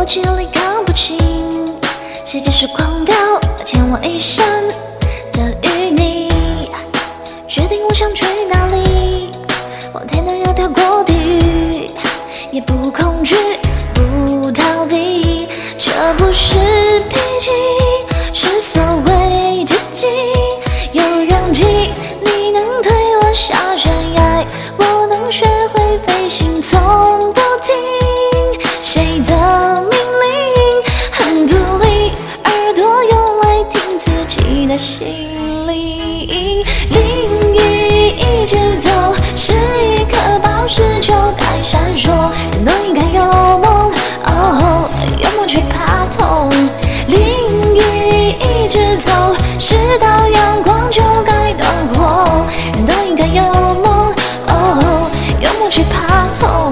记忆里看不清，世界是狂飙，欠我一生的与你。决定我想去哪里，往天堂要跳过地狱，也不恐惧，不逃避。这不是脾气，是所谓知己。有勇气，你能推我下悬崖，我能学会飞行，从不听谁的命令，很独立，耳朵用来听自己的心灵。淋雨一直走，是一颗宝石就该闪烁，人都应该有梦，哦，有梦却怕痛。淋雨一直走，直到阳光就该暖和，人都应该有梦，哦，有梦却怕痛。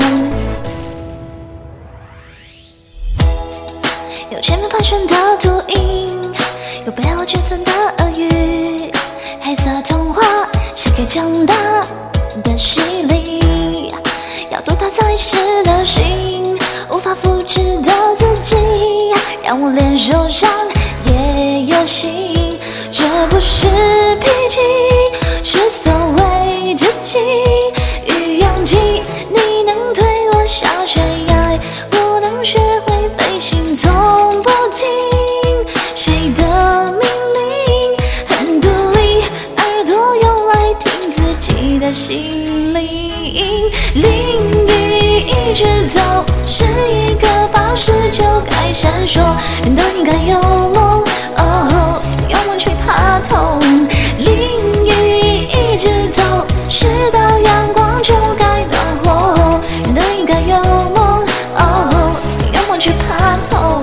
有前面盘旋的秃鹰，有背后蜷缩的鳄鱼，黑色童话写给长大的洗礼。要多大才是流行，无法复制的自己，让我连受伤也有心。这不是脾气，是所谓知己。与勇气，你能推我下悬崖，我能学会飞行，从不听谁的命令，很独立，耳朵用来听自己的心灵。淋雨一直走，是一颗宝石就该闪烁，人都应该有梦，哦，有梦却怕痛。淋雨一直走，直到阳光就该暖和，人都应该有梦，哦，有梦却怕痛。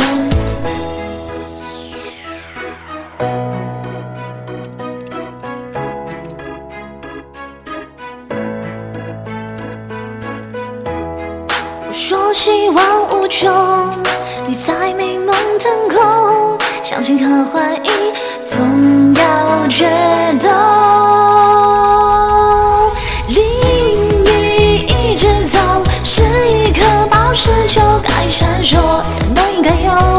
我说希望无穷，你在美梦腾空，相信和怀疑总要决斗。淋雨一直走，是一颗宝石就该闪烁，人都应该有